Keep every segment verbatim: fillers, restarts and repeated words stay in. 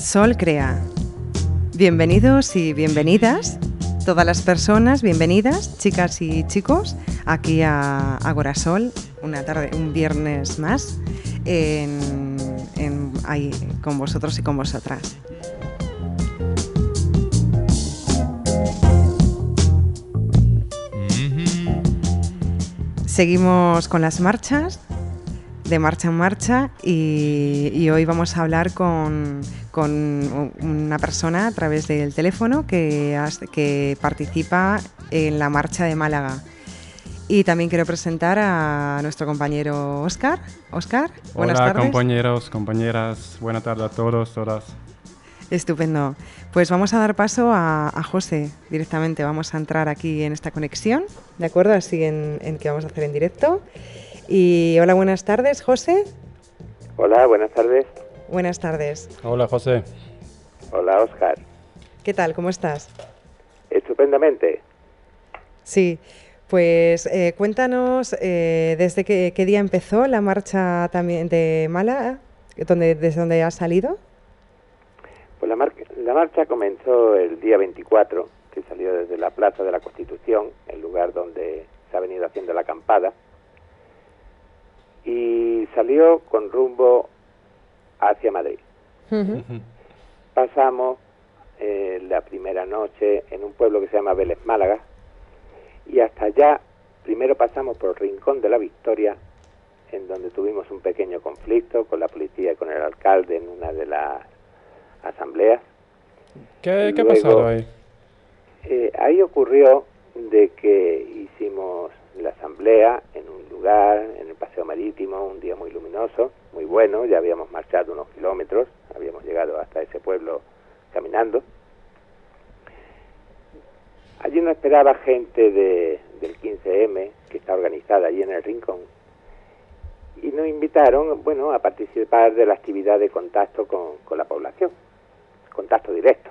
Sol crea. Bienvenidos y bienvenidas, todas las personas, bienvenidas, chicas y chicos, aquí a Agorasol, una tarde, un viernes más, en, en, ahí con vosotros y con vosotras. Seguimos con las marchas, de marcha en marcha, y, y hoy vamos a hablar con, con una persona a través del teléfono que, que participa en la marcha de Málaga. Y también quiero presentar a nuestro compañero Óscar. Óscar, buenas Hola, tardes. compañeros, compañeras, buenas tardes a todos, todas. Estupendo. Pues vamos a dar paso a, a José directamente. Vamos a entrar aquí en esta conexión, ¿de acuerdo? Así en, en que vamos a hacer en directo. Y hola, buenas tardes, José. Hola, buenas tardes. Buenas tardes. Hola, José. Hola, Óscar. ¿Qué tal? ¿Cómo estás? Estupendamente. Sí, pues eh, cuéntanos eh, desde qué, qué día empezó la marcha también de Málaga, donde, desde dónde has salido. Pues la, mar la marcha comenzó el día veinticuatro, que salió desde la Plaza de la Constitución, el lugar donde se ha venido haciendo la acampada, y salió con rumbo hacia Madrid. Uh-huh. Pasamos eh, la primera noche en un pueblo que se llama Vélez Málaga, y hasta allá primero pasamos por el Rincón de la Victoria, en donde tuvimos un pequeño conflicto con la policía y con el alcalde en una de las asambleas. ¿Qué, ¿qué ha pasado ahí? Eh, ahí ocurrió de que hicimos la asamblea en un lugar, en el Paseo Marítimo, un día muy luminoso, muy bueno, ya habíamos marchado unos kilómetros, habíamos llegado hasta ese pueblo caminando. Allí nos esperaba gente de, del quince eme, que está organizada allí en el Rincón, y nos invitaron, bueno, a participar de la actividad de contacto con, con la población, contacto directo.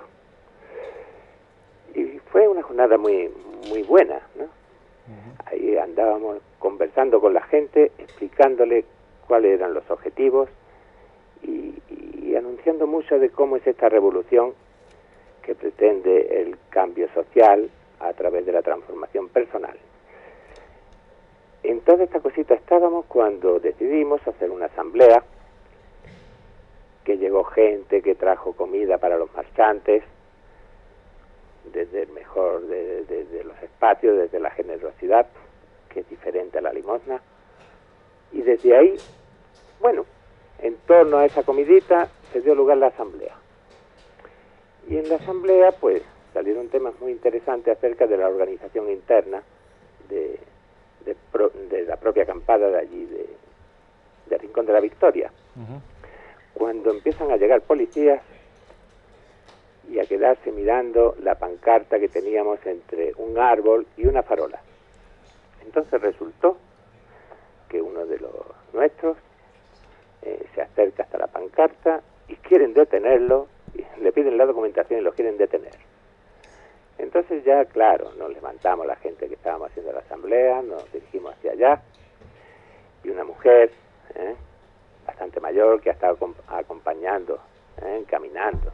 Y fue una jornada muy, muy buena, ¿no? Uh-huh. Ahí andábamos conversando con la gente, explicándole cuáles eran los objetivos y, y anunciando mucho de cómo es esta revolución que pretende el cambio social a través de la transformación personal. En toda esta cosita estábamos cuando decidimos hacer una asamblea, que llegó gente que trajo comida para los marchantes, desde el mejor de, de, de los espacios, desde la generosidad, que es diferente a la limosna, y desde ahí, bueno, en torno a esa comidita se dio lugar la asamblea. Y en la asamblea, pues, salieron temas muy interesantes acerca de la organización interna de, de, pro, de la propia acampada de allí, de, de Rincón de la Victoria. Uh-huh. Cuando empiezan a llegar policías y a quedarse mirando la pancarta que teníamos entre un árbol y una farola. Entonces resultó que uno de los nuestros eh, se acerca hasta la pancarta y quieren detenerlo, y le piden la documentación y lo quieren detener. Entonces ya, claro, nos levantamos la gente que estábamos haciendo la asamblea, nos dirigimos hacia allá, y una mujer ¿eh? bastante mayor que ha estado acompañando, ¿eh? caminando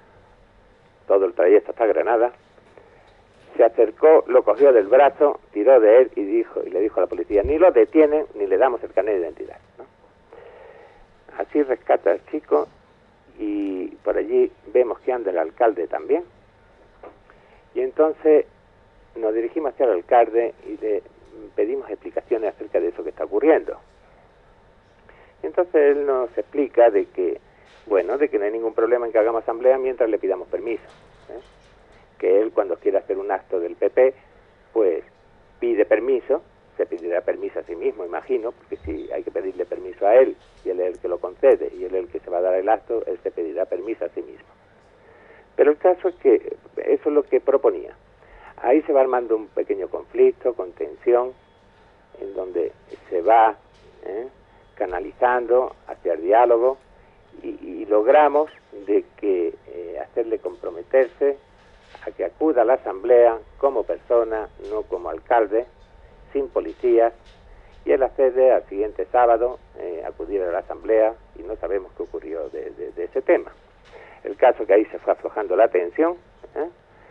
todo el trayecto hasta Granada, se acercó, lo cogió del brazo, tiró de él y dijo y le dijo a la policía: ni lo detienen ni le damos el carnet de identidad, ¿no? Así rescata al chico, y por allí vemos que anda el alcalde también, y entonces nos dirigimos hacia el alcalde y le pedimos explicaciones acerca de eso que está ocurriendo. Y entonces él nos explica de que Bueno, de que no hay ningún problema en que hagamos asamblea mientras le pidamos permiso, ¿eh? Que él, cuando quiera hacer un acto del P P, pues pide permiso, se pedirá permiso a sí mismo, imagino, porque si hay que pedirle permiso a él, y él es el que lo concede, y él es el que se va a dar el acto, él se pedirá permiso a sí mismo. Pero el caso es que eso es lo que proponía. Ahí se va armando un pequeño conflicto, con tensión, en donde se va ¿eh? canalizando hacia el diálogo, Y, y logramos de que eh, hacerle comprometerse a que acuda a la asamblea como persona, no como alcalde, sin policías, y él accede al siguiente sábado eh, acudir a la asamblea, y no sabemos qué ocurrió de, de, de ese tema. El caso que ahí se fue aflojando la tensión, ¿eh?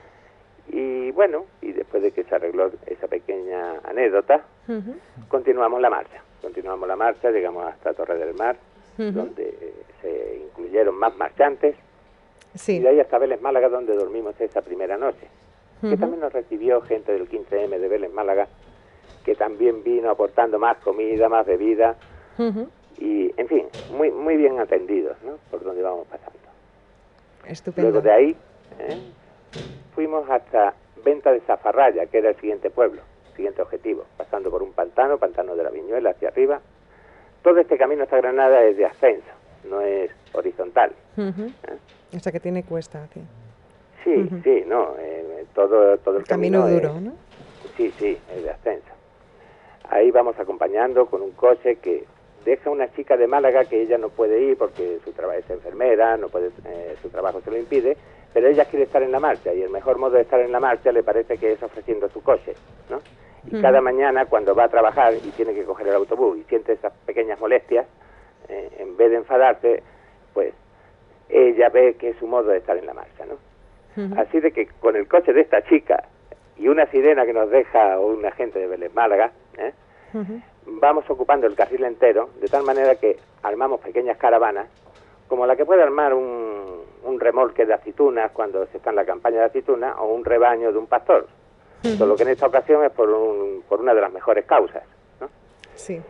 Y bueno, y después de que se arregló esa pequeña anécdota, uh-huh. continuamos la marcha. Continuamos la marcha, llegamos hasta Torre del Mar, uh-huh. donde eh, se incluyeron más marchantes, sí. y de ahí hasta Vélez Málaga, donde dormimos esa primera noche. Uh-huh. Que también nos recibió gente del quince eme de Vélez Málaga, que también vino aportando más comida, más bebida, uh-huh. y, en fin, muy muy bien atendidos, ¿no?, por donde íbamos pasando. Estupendo. Luego de ahí, ¿eh?, fuimos hasta Venta de Zafarraya, que era el siguiente pueblo, el siguiente objetivo, pasando por un pantano, pantano de la Viñuela, hacia arriba. Todo este camino hasta Granada es de ascenso, no es horizontal. Uh-huh. ¿Eh? O sea que tiene cuesta, sí. Sí, uh-huh. sí, no, eh, todo, todo el, el camino, camino duro, es, ¿no? Sí, sí, es de ascenso. Ahí vamos acompañando con un coche que deja una chica de Málaga que ella no puede ir porque su trabajo es enfermera, no puede, eh, su trabajo se lo impide, pero ella quiere estar en la marcha y el mejor modo de estar en la marcha le parece que es ofreciendo su coche, ¿no? Y uh-huh. cada mañana cuando va a trabajar y tiene que coger el autobús y siente esas pequeñas molestias, eh, en vez de enfadarse, pues ella ve que es su modo de estar en la marcha, ¿no? Uh-huh. Así de que con el coche de esta chica y una sirena que nos deja un agente de Vélez Málaga, ¿eh?, uh-huh. vamos ocupando el carril entero, de tal manera que armamos pequeñas caravanas, como la que puede armar un, un remolque de aceitunas cuando se está en la campaña de aceitunas, o un rebaño de un pastor. Uh-huh. Solo que en esta ocasión es por, un, por una de las mejores causas, ¿no? Sí.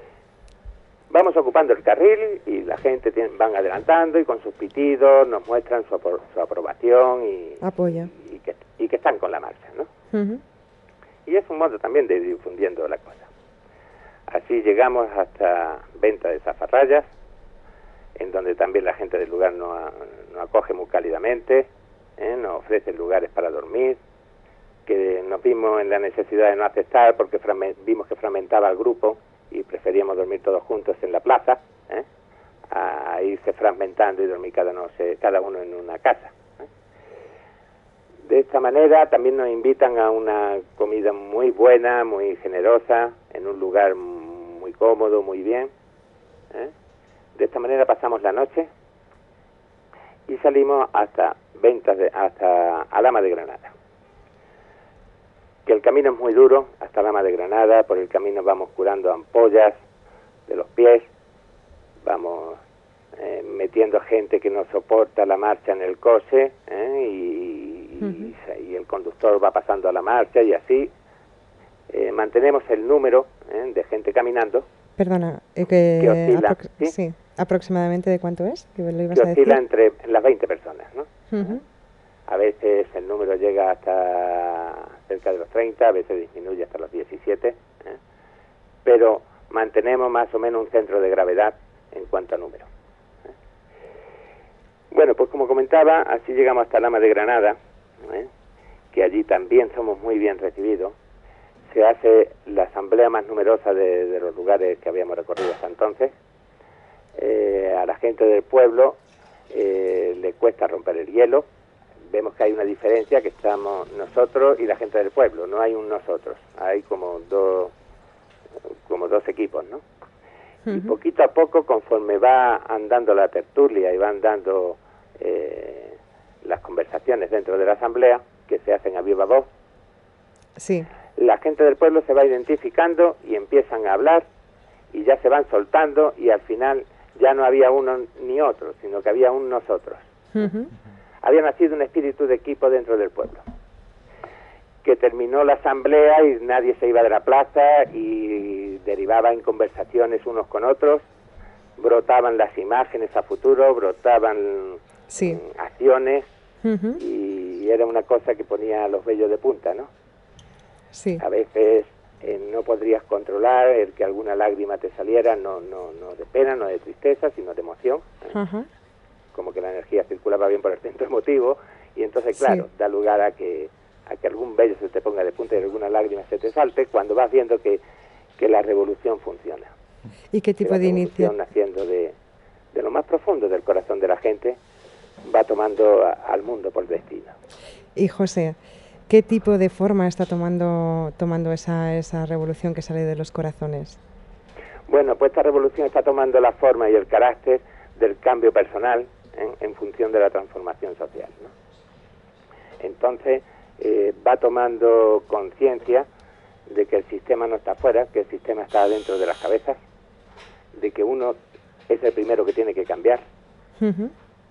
Vamos ocupando el carril y la gente tiene, van adelantando y con sus pitidos nos muestran su, apro su aprobación y, Apoyo. y, y, que, y que están con la marcha, ¿no? Uh-huh. Y es un modo también de ir difundiendo la cosa. Así llegamos hasta Venta de Zafarrayas, en donde también la gente del lugar nos, nos acoge muy cálidamente, ¿eh?, nos ofrece lugares para dormir, que nos vimos en la necesidad de no aceptar porque vimos que fragmentaba el grupo y preferíamos dormir todos juntos en la plaza, ¿eh?, a irse fragmentando y dormir cada, noche, cada uno en una casa, ¿eh? De esta manera también nos invitan a una comida muy buena, muy generosa, en un lugar muy cómodo, muy bien, ¿eh? De esta manera pasamos la noche y salimos hasta Ventas de, hasta Alhama de Granada. Que el camino es muy duro hasta Alhama de Granada, por el camino vamos curando ampollas de los pies, vamos eh, metiendo gente que no soporta la marcha en el coche, ¿eh?, y, uh-huh. y, y el conductor va pasando a la marcha y así eh, mantenemos el número, ¿eh?, de gente caminando. Perdona, eh, que, que oscila, ¿sí? Sí, aproximadamente de cuánto es, que lo ibas que a decir. oscila entre las veinte personas, ¿no? Uh-huh. A veces el número llega hasta cerca de los treinta, a veces disminuye hasta los diecisiete, ¿eh?, pero mantenemos más o menos un centro de gravedad en cuanto a número, ¿eh? Bueno, pues como comentaba, así llegamos hasta Alhama de Granada, ¿eh?, que allí también somos muy bien recibidos. Se hace la asamblea más numerosa de, de los lugares que habíamos recorrido hasta entonces. Eh, a la gente del pueblo eh, le cuesta romper el hielo. Vemos que hay una diferencia, que estamos nosotros y la gente del pueblo, no hay un nosotros, hay como dos como dos equipos, ¿no? Uh-huh. Y poquito a poco, conforme va andando la tertulia y van dando eh, las conversaciones dentro de la asamblea, que se hacen a viva voz, sí, la gente del pueblo se va identificando y empiezan a hablar y ya se van soltando y al final ya no había uno ni otro, sino que había un nosotros. Uh-huh. Había nacido un espíritu de equipo dentro del pueblo, que terminó la asamblea y nadie se iba de la plaza y derivaba en conversaciones unos con otros, brotaban las imágenes a futuro, brotaban sí. acciones, uh-huh. y era una cosa que ponía los vellos de punta, ¿no? Sí. A veces eh, no podrías controlar el que alguna lágrima te saliera, no, no, no de pena, no de tristeza, sino de emoción, ¿eh? Uh-huh. Como que la energía circulaba bien por el centro emotivo y entonces, claro, sí. da lugar a que a que algún vello se te ponga de punta y alguna lágrima se te salte cuando vas viendo que, que la revolución funciona. ¿Y qué tipo de iniciativa? Naciendo de, de lo más profundo del corazón de la gente, va tomando a, al mundo por destino. Y José, ¿qué tipo de forma está tomando tomando esa, esa revolución que sale de los corazones? Bueno, pues esta revolución está tomando la forma y el carácter del cambio personal, ¿eh? en función de la transformación social, ¿no? Entonces eh, va tomando conciencia de que el sistema no está afuera, que el sistema está dentro de las cabezas, de que uno es el primero que tiene que cambiar. Uh-huh.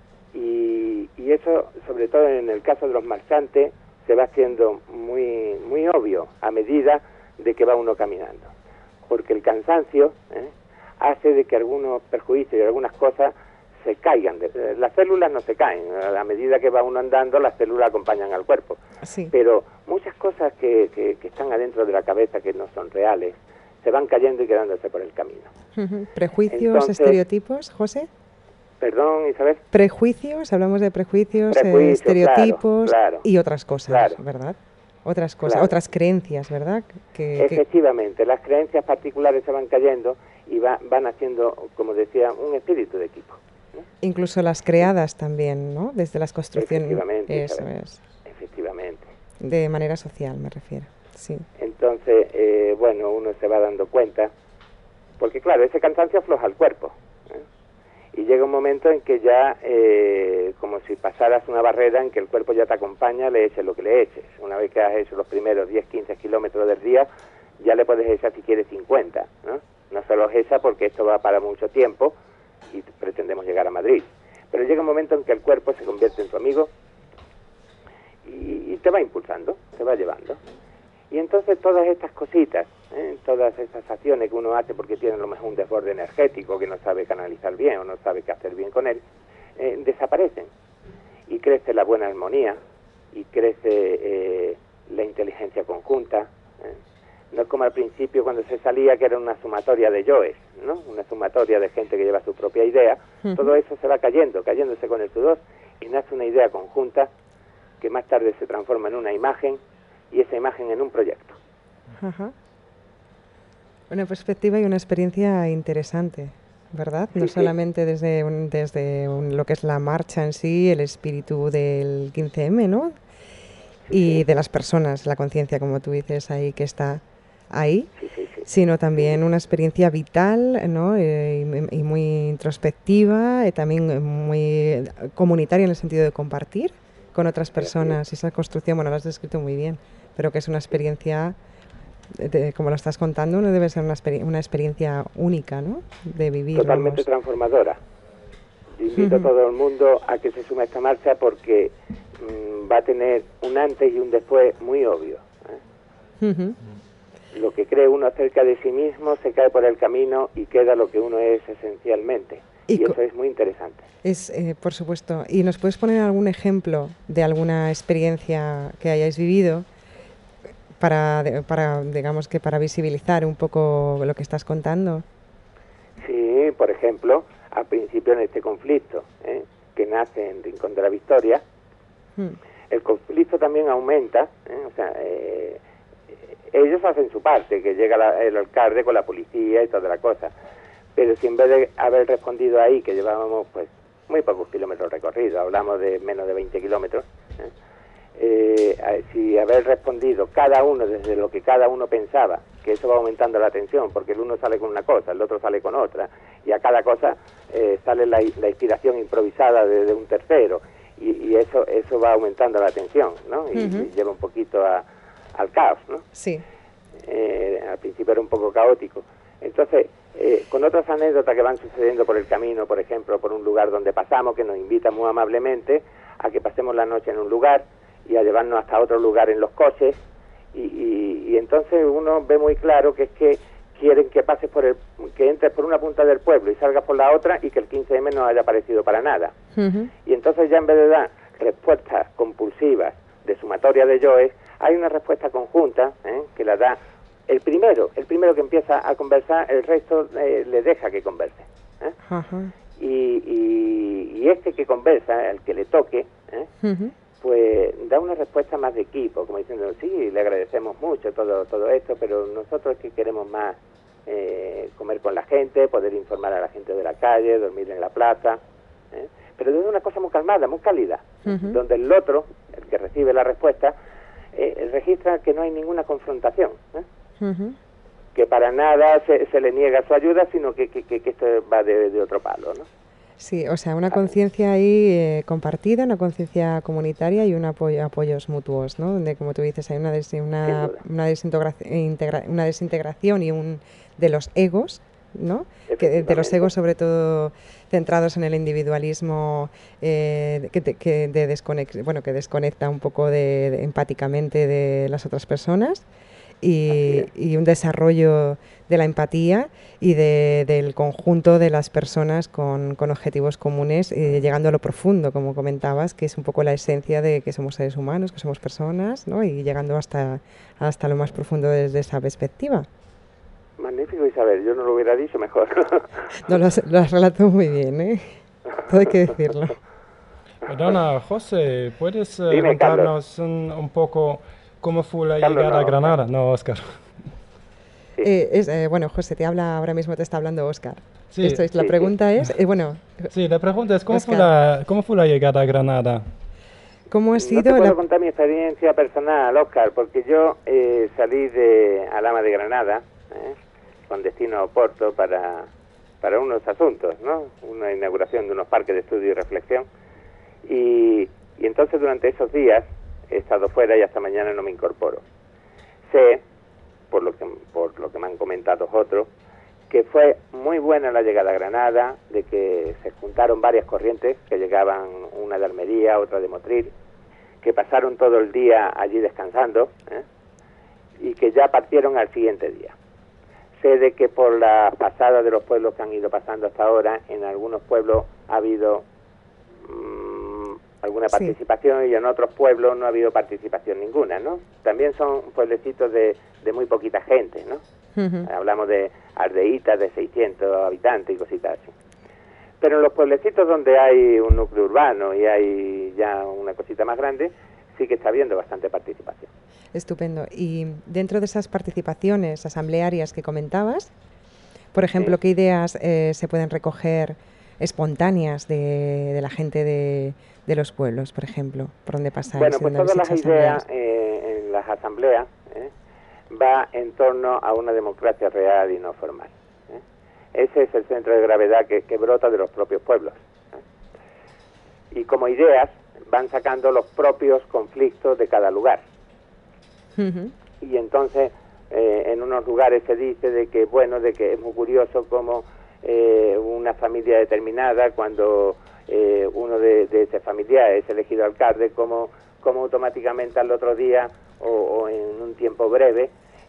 y, y eso, sobre todo en el caso de los marchantes, se va haciendo muy, muy obvio a medida de que va uno caminando. Porque el cansancio ¿eh? hace de que algunos perjuicios y algunas cosas se caigan. Las células no se caen, a medida que va uno andando las células acompañan al cuerpo. Sí. Pero muchas cosas que, que, que están adentro de la cabeza, que no son reales, se van cayendo y quedándose por el camino. Uh-huh. ¿Prejuicios, Entonces, estereotipos, José? Perdón, Isabel. Prejuicios, hablamos de prejuicios, Prejuicios, eh, estereotipos claro, claro, y otras cosas, claro, ¿verdad? Otras cosas, claro. otras creencias, ¿verdad? Que, Efectivamente, que... las creencias particulares se van cayendo y va, van haciendo, como decía, un espíritu de equipo, ¿no? Incluso las creadas también, ¿no? Desde las construcciones. Efectivamente. Eso Isabel. es. Efectivamente. De manera social, me refiero, sí. Entonces, eh, bueno, uno se va dando cuenta, porque claro, ese cansancio afloja el cuerpo, ¿eh? Y llega un momento en que ya, eh, como si pasaras una barrera en que el cuerpo ya te acompaña, le eches lo que le eches. Una vez que has hecho los primeros diez, quince kilómetros del día, ya le puedes echar si quieres cincuenta, ¿no? No se los echa porque esto va para mucho tiempo y pretendemos llegar a Madrid. Pero llega un momento en que el cuerpo se convierte en tu amigo y, y te va impulsando, te va llevando. Y entonces todas estas cositas, ¿eh? todas esas acciones que uno hace porque tiene a lo mejor un desborde energético que no sabe canalizar bien o no sabe qué hacer bien con él, eh, desaparecen. Y crece la buena armonía, y crece eh, la inteligencia conjunta. ¿eh? No es como al principio cuando se salía, que era una sumatoria de yoes, ¿no? Una sumatoria de gente que lleva su propia idea. Uh-huh. Todo eso se va cayendo, cayéndose con el sudor, y nace una idea conjunta que más tarde se transforma en una imagen, y esa imagen en un proyecto. Ajá. Una perspectiva y una experiencia interesante, ¿verdad? Sí, no sí. solamente desde, un, desde un, lo que es la marcha en sí, el espíritu del quince eme, ¿no? Sí, y sí. de las personas, la conciencia, como tú dices, ahí que está ahí, sí, sí, sí. sino también una experiencia vital, ¿no? Eh, y, y muy introspectiva, y también muy comunitaria en el sentido de compartir con otras personas. Sí, sí. Esa construcción, bueno, lo has descrito muy bien, pero que es una experiencia, de, como lo estás contando, no debe ser una, exper- una experiencia única, ¿no? De vivir. Totalmente vamos. transformadora. Invito uh-huh. a todo el mundo a que se sume a esta marcha porque mmm, va a tener un antes y un después muy obvio. ¿eh? Uh-huh. Lo que cree uno acerca de sí mismo se cae por el camino y queda lo que uno es esencialmente. Y, y eso es muy interesante. Es, eh, por supuesto. ¿Y nos puedes poner algún ejemplo de alguna experiencia que hayáis vivido para, para, digamos que para visibilizar un poco lo que estás contando? Sí, por ejemplo, al principio en este conflicto, ¿eh? que nace en Rincón de la Victoria, hmm. el conflicto también aumenta, ¿eh? o sea, eh, ellos hacen su parte, que llega la, el alcalde con la policía y toda la cosa. Pero si en vez de haber respondido ahí, que llevábamos pues muy pocos kilómetros recorridos, hablamos de menos de veinte kilómetros, ¿eh? Eh, si haber respondido cada uno desde lo que cada uno pensaba, que eso va aumentando la tensión, porque el uno sale con una cosa, el otro sale con otra, y a cada cosa eh, sale la, la inspiración improvisada de, de un tercero, y, y eso eso va aumentando la tensión, ¿no? Y, uh-huh. y lleva un poquito a, al caos, ¿no? Sí. Eh, al principio era un poco caótico. Entonces, eh, con otras anécdotas que van sucediendo por el camino, por ejemplo, por un lugar donde pasamos, que nos invita muy amablemente a que pasemos la noche en un lugar y a llevarnos hasta otro lugar en los coches, y, y, y entonces uno ve muy claro que es que quieren que pases por el, que entres por una punta del pueblo y salgas por la otra, y que el quince eme no haya parecido para nada. Uh-huh. Y entonces ya en vez de dar respuestas compulsivas de sumatoria de yoes, hay una respuesta conjunta, ¿eh? que la da el primero, el primero que empieza a conversar, el resto eh, le deja que converse. ¿eh? Uh-huh. y, y, y este que conversa, el que le toque, ¿eh? uh-huh. pues da una respuesta más de equipo, como diciendo, sí, le agradecemos mucho todo todo esto, pero nosotros es que queremos más eh, comer con la gente, poder informar a la gente de la calle, dormir en la plaza, ¿eh? pero desde una cosa muy calmada, muy cálida, uh-huh. donde el otro, el que recibe la respuesta, eh, registra que no hay ninguna confrontación, ¿eh? Uh-huh. que para nada se, se le niega su ayuda, sino que, que, que, que esto va de, de otro palo, ¿no? Sí, o sea, una conciencia ahí eh, compartida, una conciencia comunitaria y un apoyo, apoyos mutuos, ¿no? Donde, como tú dices, hay una, des, Sin una, duda, una, desintegra, integra, una desintegración y un de los egos, ¿no? Que, de los egos sobre todo centrados en el individualismo eh, que, te, que, de desconex, bueno, que desconecta un poco de, de, empáticamente de las otras personas. Y, y un desarrollo de la empatía y de, del conjunto de las personas con, con objetivos comunes, eh, llegando a lo profundo, como comentabas, que es un poco la esencia de que somos seres humanos, que somos personas, ¿no? Y llegando hasta, hasta lo más profundo desde esa perspectiva. Magnífico, Isabel, yo no lo hubiera dicho mejor. No, lo has, lo has relatado muy bien, ¿eh? Todo hay que decirlo. Perdona, José, ¿puedes uh, Dime, contarnos un, un poco cómo fue la Carlos, llegada no, a Granada? Oscar. No, Oscar. Sí. Eh, es, eh, bueno, José, te habla, ahora mismo te está hablando Oscar. Sí. Esto es, la Sí, pregunta sí. es, eh, bueno... Sí, la pregunta es, ¿cómo fue Oscar, la, ¿cómo fue la llegada a Granada? ¿cómo ha No sido te puedo la... contar mi experiencia personal, Oscar, porque yo eh, salí de Alhama de Granada, ¿eh? con destino a Oporto para, para unos asuntos, ¿no? Una inauguración de unos parques de estudio y reflexión. Y, y entonces durante esos días he estado fuera y hasta mañana no me incorporo. Sé, por lo que, por lo que me han comentado otros, que fue muy buena la llegada a Granada, de que se juntaron varias corrientes, que llegaban una de Almería, otra de Motril, que pasaron todo el día allí descansando, ¿eh? y que ya partieron al siguiente día. Sé de que por la pasada de los pueblos que han ido pasando hasta ahora, en algunos pueblos ha habido mmm, alguna Sí. participación y en otros pueblos no ha habido participación ninguna, ¿no? También son pueblecitos de, de muy poquita gente, ¿no? Uh-huh. Hablamos de aldeitas de seiscientos habitantes y cositas así. Pero en los pueblecitos donde hay un núcleo urbano y hay ya una cosita más grande, sí que está habiendo bastante participación. Estupendo. Y dentro de esas participaciones asamblearias que comentabas, por ejemplo, Sí. ¿qué ideas eh, se pueden recoger espontáneas de, de la gente de, de los pueblos, por ejemplo, por donde pasáis? Bueno, y pues donde habéis todas las hecho ideas asambleas? eh, en las asambleas ¿eh? va en torno a una democracia real y no formal. ¿eh? Ese es el centro de gravedad que, que brota de los propios pueblos. ¿eh? Y como ideas van sacando los propios conflictos de cada lugar. Uh-huh. Y entonces eh, en unos lugares se dice de que, bueno, de que es muy curioso como eh, una familia determinada, cuando eh, uno de, de ese familiar es elegido alcalde, como, como automáticamente al otro día o, o en un tiempo breve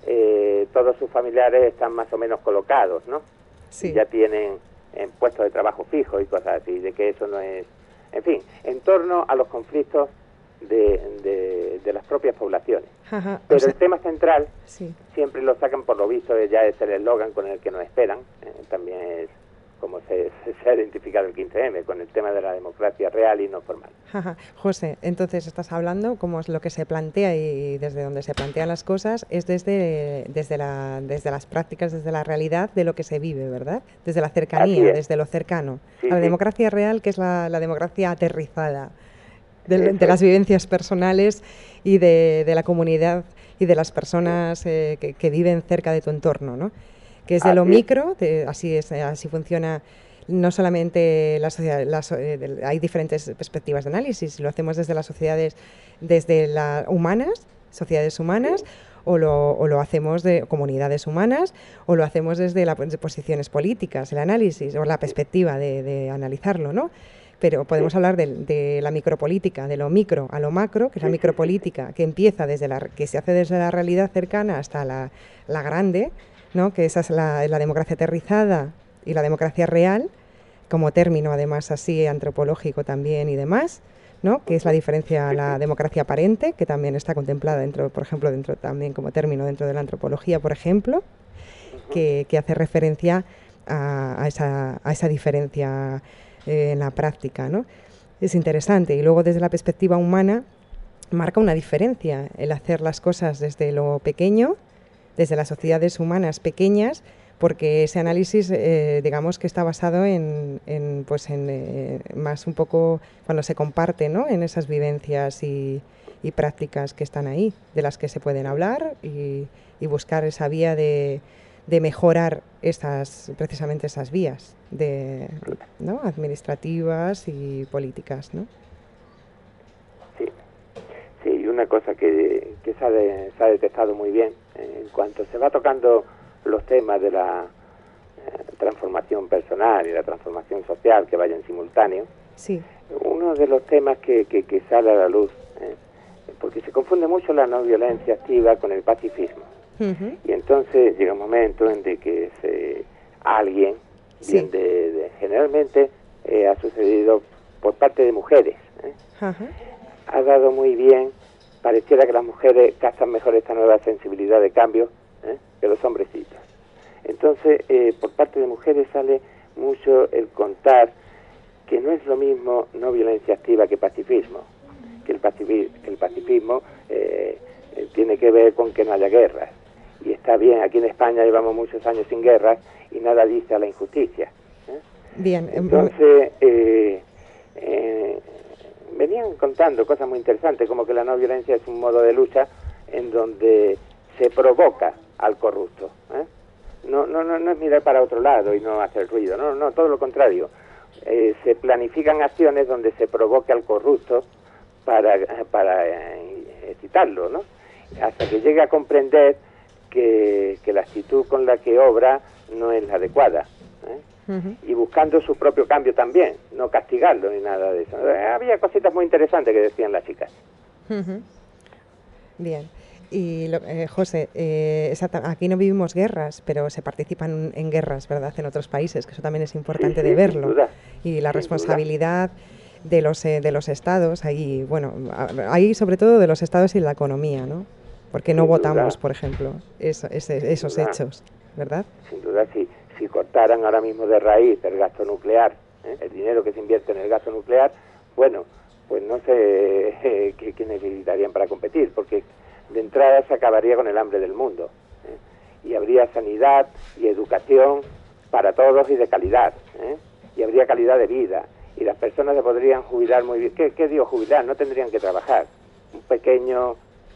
eh, todos sus familiares están más o menos colocados, ¿no? Sí. Y ya tienen en puestos de trabajo fijos y cosas así, de que eso no es... En fin, en torno a los conflictos de, de, de las propias poblaciones. Ajá, Pero o sea, el tema central sí. siempre lo sacan, por lo visto, ya es el eslogan con el que nos esperan, eh, también es como se, se ha identificado el quince eme, con el tema de la democracia real y no formal. Ajá. José, entonces estás hablando como es lo que se plantea y desde donde se plantean las cosas es desde, desde, la, desde las prácticas, desde la realidad de lo que se vive, ¿verdad? Desde la cercanía, desde lo cercano. Sí, a la sí. democracia real, que es la, la democracia aterrizada, de, de las vivencias personales y de, de la comunidad y de las personas eh, que, que viven cerca de tu entorno, ¿no? Que es de lo micro, de, así, es, así funciona no solamente la sociedad, la, eh, hay diferentes perspectivas de análisis, lo hacemos desde las sociedades, desde las humanas, sociedades humanas, o lo, o lo hacemos de comunidades humanas, o lo hacemos desde las posiciones políticas, el análisis, o la perspectiva de, de analizarlo, ¿no? Pero podemos hablar de, de la micropolítica, de lo micro a lo macro, que es la micropolítica, que empieza desde la, que se hace desde la realidad cercana hasta la, la grande, ¿no? Que esa es la, la democracia aterrizada y la democracia real, como término además así antropológico también y demás, ¿no? Que es la diferencia a la democracia aparente, que también está contemplada dentro, por ejemplo, dentro también como término dentro de la antropología, por ejemplo, que, que hace referencia a, a, esa, a esa diferencia eh, en la práctica, ¿no? Es interesante. Y luego desde la perspectiva humana marca una diferencia el hacer las cosas desde lo pequeño, desde las sociedades humanas pequeñas, porque ese análisis, eh, digamos que está basado en, en pues en eh, más un poco cuando se comparte, ¿no? En esas vivencias y, y prácticas que están ahí, de las que se pueden hablar y, y buscar esa vía de, de mejorar esas, precisamente esas vías de, ¿no? administrativas y políticas, ¿no? Sí, sí, y una cosa que, que se, ha de, se ha detectado muy bien, eh, en cuanto se va tocando los temas de la eh, transformación personal y la transformación social que vayan simultáneos, sí. Uno de los temas que, que, que sale a la luz, eh, porque se confunde mucho la no violencia activa con el pacifismo. Uh-huh. Y entonces llega un momento en de que se, alguien, sí. bien de, de, generalmente eh, ha sucedido por parte de mujeres, ¿eh? Uh-huh. ha dado muy bien, pareciera que las mujeres captan mejor esta nueva sensibilidad de cambio ¿eh? que los hombrecitos. Entonces, eh, por parte de mujeres sale mucho el contar que no es lo mismo no violencia activa que pacifismo, que el, pacifi- que el pacifismo eh, eh, tiene que ver con que no haya guerras. Y está bien, aquí en España llevamos muchos años sin guerras y nada dice a la injusticia. ¿eh? Bien. Entonces, eh, eh, venían contando cosas muy interesantes, como que la no violencia es un modo de lucha en donde se provoca al corrupto. ¿eh? No, no, no, no es mirar para otro lado y no hacer ruido, no, no, todo lo contrario. Eh, se planifican acciones donde se provoque al corrupto para, para eh, excitarlo, ¿no? Hasta que llegue a comprender que, que la actitud con la que obra no es la adecuada, ¿eh? Uh-huh. Y buscando su propio cambio también, no castigarlo ni nada de eso. Eh, había cositas muy interesantes que decían las chicas. Uh-huh. Bien. Y lo, eh, José, eh, aquí no vivimos guerras, pero se participan en guerras, ¿verdad?, en otros países, que eso también es importante sí, sí, de verlo. Sin duda. Y la sin responsabilidad duda. de los eh, de los estados, ahí, bueno, ahí sobre todo de los estados y la economía, ¿no? Porque no sin votamos, duda. por ejemplo, eso, ese, esos duda. hechos, ¿verdad? Sin duda, sí. Si cortaran ahora mismo de raíz el gasto nuclear, ¿eh? el dinero que se invierte en el gasto nuclear, bueno, pues no sé eh, qué, qué necesitarían para competir, porque de entrada se acabaría con el hambre del mundo, ¿eh? y habría sanidad y educación para todos y de calidad, ¿eh? y habría calidad de vida, y las personas se podrían jubilar muy bien. ¿Qué, qué digo jubilar? No tendrían que trabajar. Un pequeño,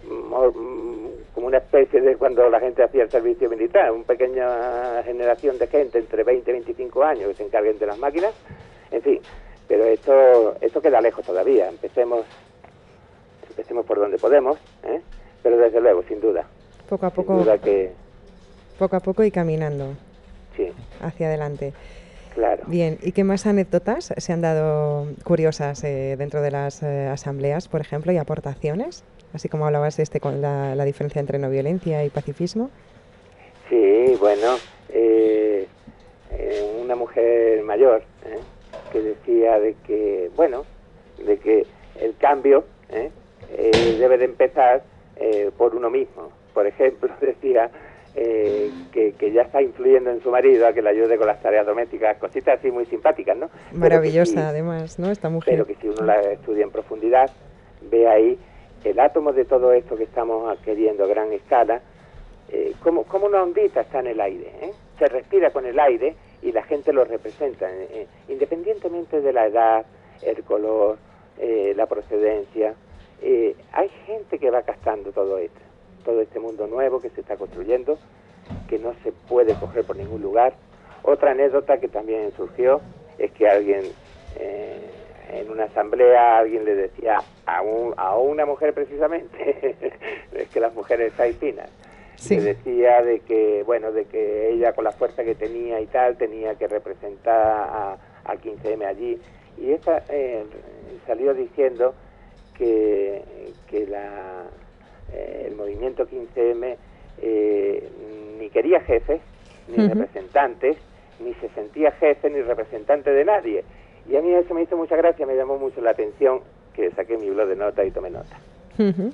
como una especie de cuando la gente hacía el servicio militar, una pequeña generación de gente entre veinte y veinticinco años que se encarguen de las máquinas, en fin, pero esto, esto queda lejos todavía. Empecemos, empecemos por donde podemos, ¿eh? Pero desde luego, sin duda. Poco a poco. Sin duda que... Poco a poco y caminando. Sí. Hacia adelante. Claro. Bien, ¿y qué más anécdotas se han dado curiosas eh, dentro de las eh, asambleas, por ejemplo, y aportaciones? Así como hablabas de este, con la, la diferencia entre no violencia y pacifismo. Sí, bueno, eh, eh, una mujer mayor ¿eh? que decía de que, bueno, de que el cambio ¿eh? Eh, debe de empezar eh, por uno mismo. Por ejemplo, decía eh, que, que ya está influyendo en su marido a que le ayude con las tareas domésticas, cositas así muy simpáticas, ¿no? Maravillosa, si, además, ¿no? Esta mujer. Pero que si uno la estudia en profundidad, ve ahí el átomo de todo esto que estamos queriendo a gran escala, eh, como, como una ondita está en el aire, ¿eh? Se respira con el aire y la gente lo representa, eh, independientemente de la edad, el color, eh, la procedencia. Eh, hay gente que va captando todo esto, todo este mundo nuevo que se está construyendo, que no se puede coger por ningún lugar. Otra anécdota que también surgió es que alguien... Eh, en una asamblea alguien le decía a, un, a una mujer precisamente, es que las mujeres estáis finas, sí. le decía de que, bueno, de que ella con la fuerza que tenía y tal, tenía que representar a, al quince eme allí, y esta eh, salió diciendo que, que la, eh, el movimiento quince eme eh, ni quería jefes, ni uh-huh. representantes, ni se sentía jefe ni representante de nadie. Y a mí eso me hizo mucha gracia, me llamó mucho la atención, que saqué mi blog de notas y tomé nota. Uh-huh.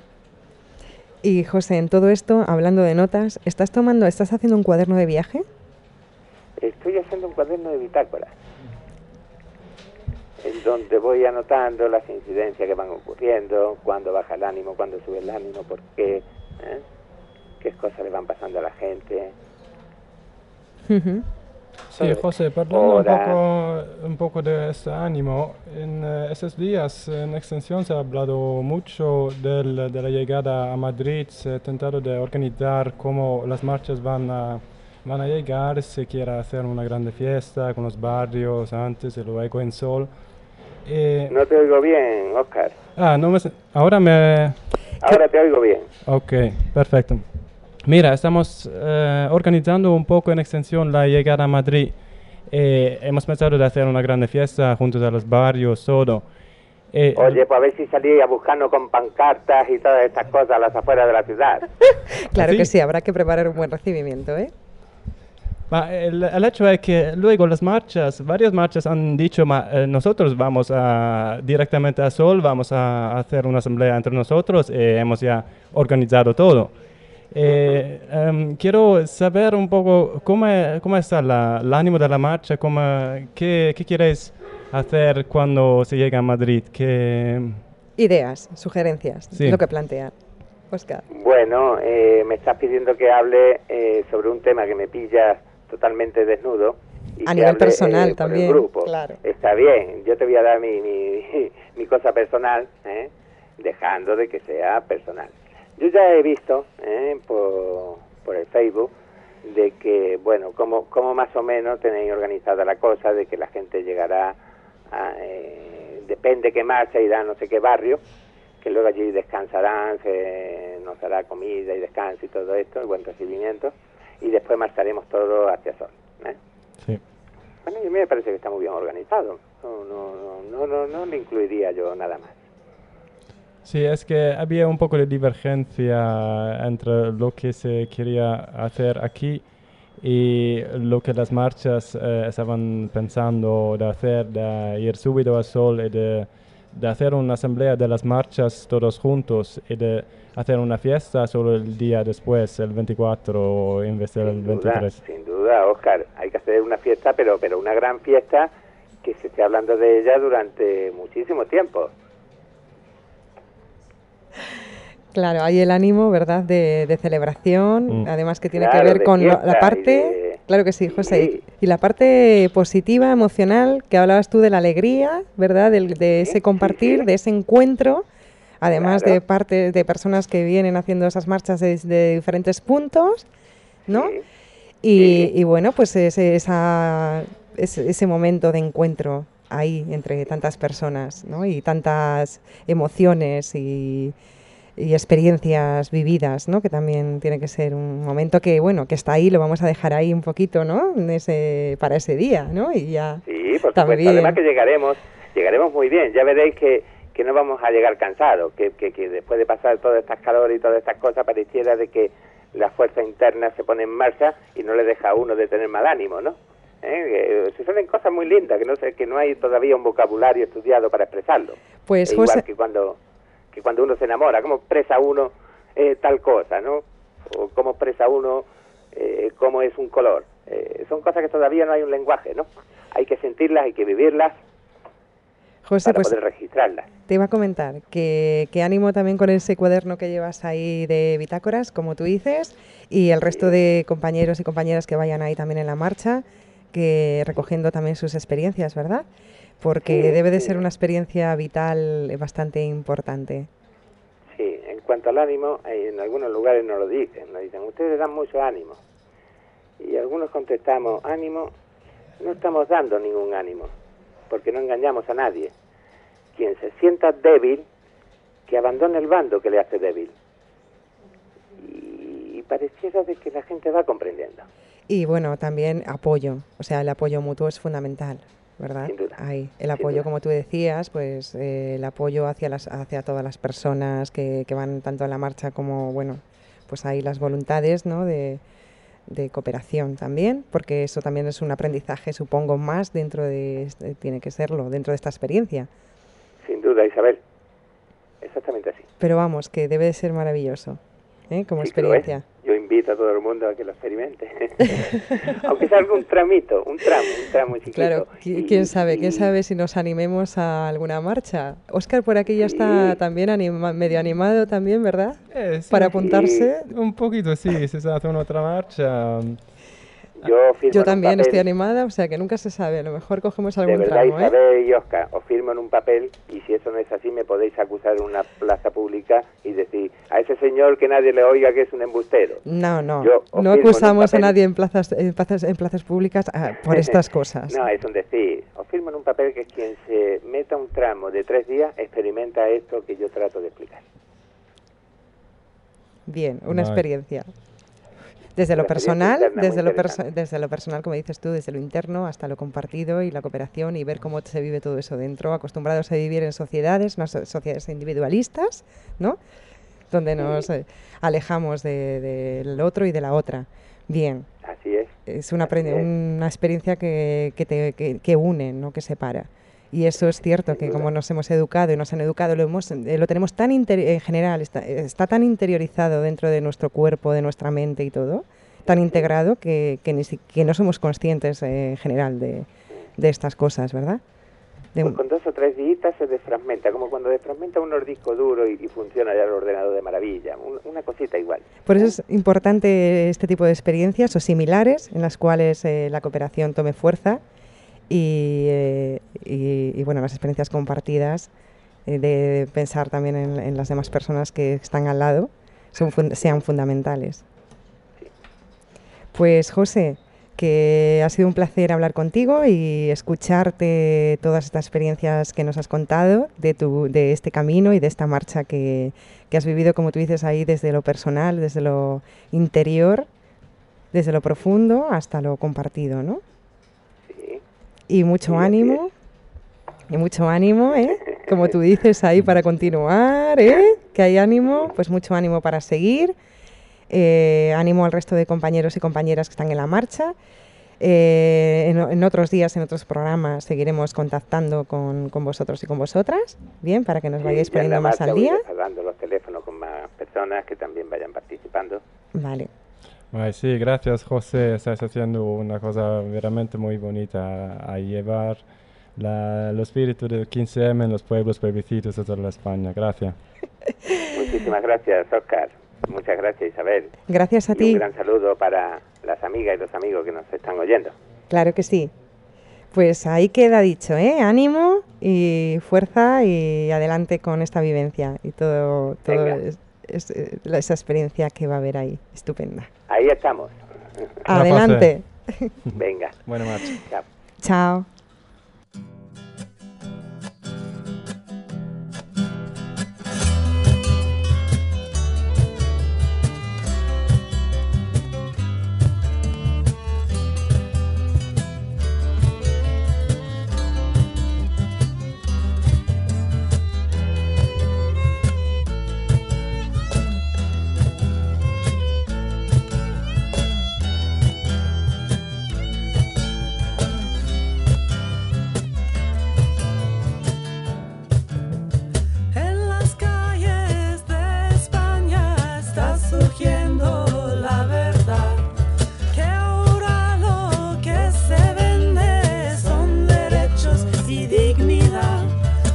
Y José, en todo esto, hablando de notas, ¿estás tomando, estás haciendo un cuaderno de viaje? Estoy haciendo un cuaderno de bitácora, en donde voy anotando las incidencias que van ocurriendo, cuándo baja el ánimo, cuándo sube el ánimo, por qué, ¿eh? qué cosas le van pasando a la gente. Uh-huh. Sí, José, perdón un poco, un poco de este ánimo. En uh, esos días, en extensión, se ha hablado mucho del, de la llegada a Madrid. Se ha intentado de organizar cómo las marchas van a, van a llegar, se quiere hacer una grande fiesta con los barrios antes y luego en Sol. Eh, no te oigo bien, Óscar. Ah, no me... Ahora me... Ahora te oigo bien. Ok, perfecto. Mira, estamos eh, organizando un poco en extensión la llegada a Madrid. Eh, hemos pensado de hacer una grande fiesta juntos a los barrios, todo. Eh, Oye, pues a ver si salís a buscarnos con pancartas y todas estas cosas a las afueras de la ciudad. Claro ¿Sí? que sí, habrá que preparar un buen recibimiento, ¿eh? Ma el, el hecho es que luego las marchas, varias marchas han dicho, ma, eh, nosotros vamos a, directamente a Sol, vamos a hacer una asamblea entre nosotros y hemos ya organizado todo. Eh, um, quiero saber un poco cómo, cómo está la, el ánimo de la marcha, cómo, qué, qué quieres hacer cuando se llega a Madrid. ¿Qué... Ideas, sugerencias, Sí. lo que plantean. Óscar. Bueno, eh, me estás pidiendo que hable eh, sobre un tema que me pilla totalmente desnudo. Y A que nivel hable, personal eh, por el también, grupo. claro. Está bien, yo te voy a dar mi, mi, mi cosa personal, ¿eh? Dejando de que sea personal. Yo ya he visto ¿eh? por, por el Facebook de que, bueno, como, como más o menos tenéis organizada la cosa, de que la gente llegará, a, eh, depende qué marcha, irá a no sé qué barrio, que luego allí descansarán, se nos dará comida y descanso y todo esto, el buen recibimiento, y después marcharemos todos hacia Sol. ¿eh? Sí. Bueno, y a mí me parece que está muy bien organizado, no, no, no, no, no le incluiría yo nada más. Sí, es que había un poco de divergencia entre lo que se quería hacer aquí y lo que las marchas eh, estaban pensando de hacer, de ir subido al Sol y de, de hacer una asamblea de las marchas todos juntos y de hacer una fiesta solo el día después, el veinticuatro, en vez del Sin duda, veintitrés. sin duda, Óscar, hay que hacer una fiesta, pero, pero una gran fiesta que se esté hablando de ella durante muchísimo tiempo. Claro, hay el ánimo, ¿verdad?, de, de celebración, Mm. además que tiene Claro, que ver de con lo- fiesta la y parte, de- claro que sí, José, Sí. y la parte positiva, emocional, que hablabas tú de la alegría, ¿verdad?, del, de Sí, ese compartir, sí, sí. de ese encuentro, además Claro. de parte de personas que vienen haciendo esas marchas desde diferentes puntos, ¿no? Sí. Y, Sí. y bueno, pues ese, esa, ese, ese momento de encuentro ahí entre tantas personas, ¿no? Y tantas emociones y, y experiencias vividas, ¿no? Que también tiene que ser un momento que, bueno, que está ahí, lo vamos a dejar ahí un poquito, ¿no? En ese, para ese día, ¿no? Y ya Sí, por también. supuesto. Además que llegaremos, llegaremos muy bien. Ya veréis que, que no vamos a llegar cansados, que, que, que después de pasar todas estas calores y todas estas cosas pareciera de que la fuerza interna se pone en marcha y no le deja a uno de tener mal ánimo, ¿no? ¿Eh? Que se salen cosas muy lindas, que no sé, que no hay todavía un vocabulario estudiado para expresarlo. Pues, Es igual José, que cuando que cuando uno se enamora, cómo expresa uno eh, tal cosa, ¿no? O cómo expresa uno eh, cómo es un color. Eh, son cosas que todavía no hay un lenguaje, ¿no? Hay que sentirlas, hay que vivirlas José, para pues poder registrarlas. te iba a comentar que, que ánimo también con ese cuaderno que llevas ahí de bitácoras, como tú dices, y el resto de compañeros y compañeras que vayan ahí también en la marcha, que recogiendo también sus experiencias, ¿verdad? Porque Sí, debe de sí. ser una experiencia vital bastante importante. Sí, en cuanto al ánimo, eh, en algunos lugares nos lo dicen, nos dicen, ustedes dan mucho ánimo. Y algunos contestamos, ánimo, no estamos dando ningún ánimo, porque no engañamos a nadie. Quien se sienta débil, que abandone el bando que le hace débil. Y, y pareciera de que la gente va comprendiendo. Y bueno, también apoyo, o sea, el apoyo mutuo es fundamental, ¿verdad? Sin duda, Ahí, el sin apoyo, duda. como tú decías, pues eh, el apoyo hacia las hacia todas las personas que, que van tanto en la marcha como, bueno, pues ahí las voluntades, ¿no? De, de cooperación también, porque eso también es un aprendizaje, supongo, más dentro de, este- tiene que serlo, dentro de esta experiencia. Sin duda, Isabel. Exactamente así. Pero vamos, que debe de ser maravilloso, ¿eh? Como Sí que lo es. experiencia. Yo invito a todo el mundo a que lo experimente. Aunque sea algún tramito, un tramo, un tramo chiquito. Claro, qui- Y- quién sabe, quién y- sabe si nos animemos a alguna marcha. Óscar por aquí ya está Sí. también anima- medio animado también, ¿verdad? Eh, sí, Para un- apuntarse. Un poquito, sí, si se hace una otra marcha. Yo, firmo Yo en un también papel, estoy animada, o sea que nunca se sabe, a lo mejor cogemos de algún verdad, tramo, ¿eh? Isabel y Oscar, os firmo en un papel y si eso no es así me podéis acusar en una plaza pública y decir a ese señor que nadie le oiga que es un embustero. No, no, Yo os no firmo en un acusamos a papel- nadie en plazas, en plazas, en plazas públicas ah, por estas cosas. No, es un decir. Os firmo en un papel que quien se meta un tramo de tres días experimenta esto que yo trato de explicar. Bien, una Vale. experiencia. Desde Una lo experiencia personal, interna muy desde lo, perso- interesante. desde lo personal, como dices tú, desde lo interno hasta lo compartido y la cooperación y ver cómo se vive todo eso dentro, acostumbrados a vivir en sociedades, unas so- sociedades individualistas, ¿no? Donde nos eh, alejamos de- del otro y de la otra. Bien, Así es. es una, Así aprende- es. una experiencia que, que, te- que- que une, no que separa. Y eso es cierto, Sin que duda. como nos hemos educado y nos han educado, lo, hemos, eh, lo tenemos tan interi- en general, está, está tan interiorizado dentro de nuestro cuerpo, de nuestra mente y todo, tan integrado que, que, ni si- que no somos conscientes eh, en general de, de estas cosas, ¿verdad? De- Pues con dos o tres días se desfragmenta, como cuando desfragmenta un disco duro y, y funciona ya el ordenador de maravilla, un- una cosita igual. Por eso es importante este tipo de experiencias o similares en las cuales eh, la cooperación tome fuerza y, eh, y- y, bueno, las experiencias compartidas eh, de pensar también en, en las demás personas que están al lado son fun- sean fundamentales. Pues José, que ha sido un placer hablar contigo y escucharte todas estas experiencias que nos has contado de, tu, de este camino y de esta marcha que, que has vivido, como tú dices, ahí desde lo personal, desde lo interior, desde lo profundo hasta lo compartido, ¿no? Sí. Y mucho Sí, así ánimo, y mucho ánimo, ¿eh? Como tú dices ahí para continuar, ¿eh? Que hay ánimo, pues mucho ánimo para seguir. Eh, ánimo al resto de compañeros y compañeras que están en la marcha. Eh, en, en otros días, en otros programas, seguiremos contactando con, con vosotros y con vosotras, bien, para que nos Sí, vayáis ya en la poniendo más marcha al voy día. dando los teléfonos con más personas que también vayan participando. Vale, Ay, sí, gracias José, estás haciendo una cosa veramente muy bonita a llevar la, el espíritu del quince eme en los pueblos, pueblecitos de toda la España. Gracias. Muchísimas gracias, Oscar. Muchas gracias, Isabel. gracias a Y ti. un gran saludo para las amigas y los amigos que nos están oyendo. Claro que sí. Pues ahí queda dicho, ¿eh? Ánimo y fuerza y adelante con esta vivencia y todo, todo Venga. es- es, eh, la- esa experiencia que va a haber ahí. Estupenda. Ahí estamos. Adelante. Venga, Buena marcha. chao. Chao. En las calles de España está surgiendo la verdad, que ahora lo que se vende son derechos y dignidad.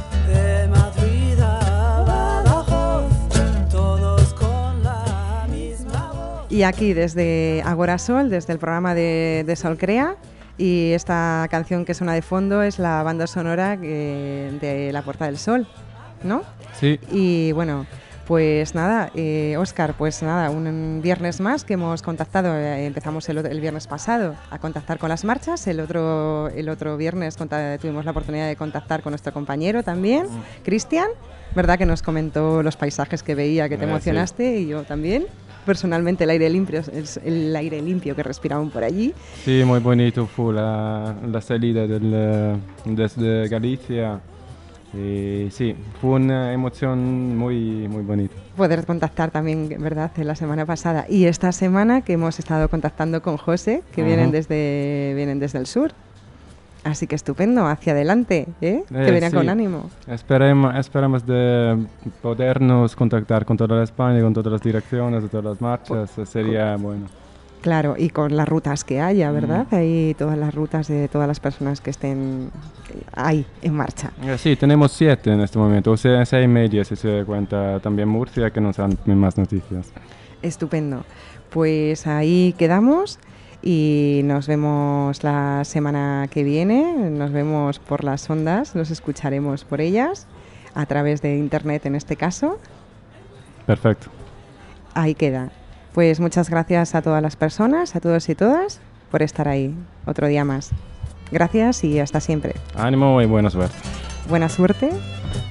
De Madrid a Badajoz, todos con la misma voz. Y aquí desde Agora Sol, desde el programa de, de Sol Crea, y esta canción que suena de fondo es la banda sonora que- de La Puerta del Sol, ¿no? Sí, Y bueno, pues nada, eh, Óscar, pues nada, un viernes más que hemos contactado, eh, empezamos el, el viernes pasado a contactar con las marchas, el otro, el otro viernes conta- tuvimos la oportunidad de contactar con nuestro compañero también, Cristian, ¿verdad? Que nos comentó los paisajes que veía, que te Eh, sí. emocionaste, y yo también. Personalmente el aire limpio, el, el aire limpio que respiraban por allí. sí, muy bonito fue la, la salida del, eh, desde Galicia. Y sí, fue una emoción muy, muy bonita. Poder contactar también, ¿verdad?, en la semana pasada. Y esta semana que hemos estado contactando con José, que Ajá. vienen desde vienen desde el sur. Así que estupendo, hacia adelante, ¿eh? que Eh, vengan sí. con ánimo. Esperemos, esperamos de podernos contactar con toda la España, con todas las direcciones, de todas las marchas, sería bueno. Claro, y con las rutas que haya, ¿verdad? Ahí todas las rutas de todas las personas que estén ahí, en marcha. Eh, Sí, tenemos siete en este momento, o sea, seis medias si se cuenta también Murcia, que nos dan más noticias. Estupendo. Pues ahí quedamos y nos vemos la semana que viene, nos vemos por las ondas, nos escucharemos por ellas, a través de internet en este caso. Perfecto. Ahí queda. Pues muchas gracias a todas las personas, a todos y todas, por estar ahí otro día más. Gracias y hasta siempre. Ánimo y buena suerte. Buena suerte.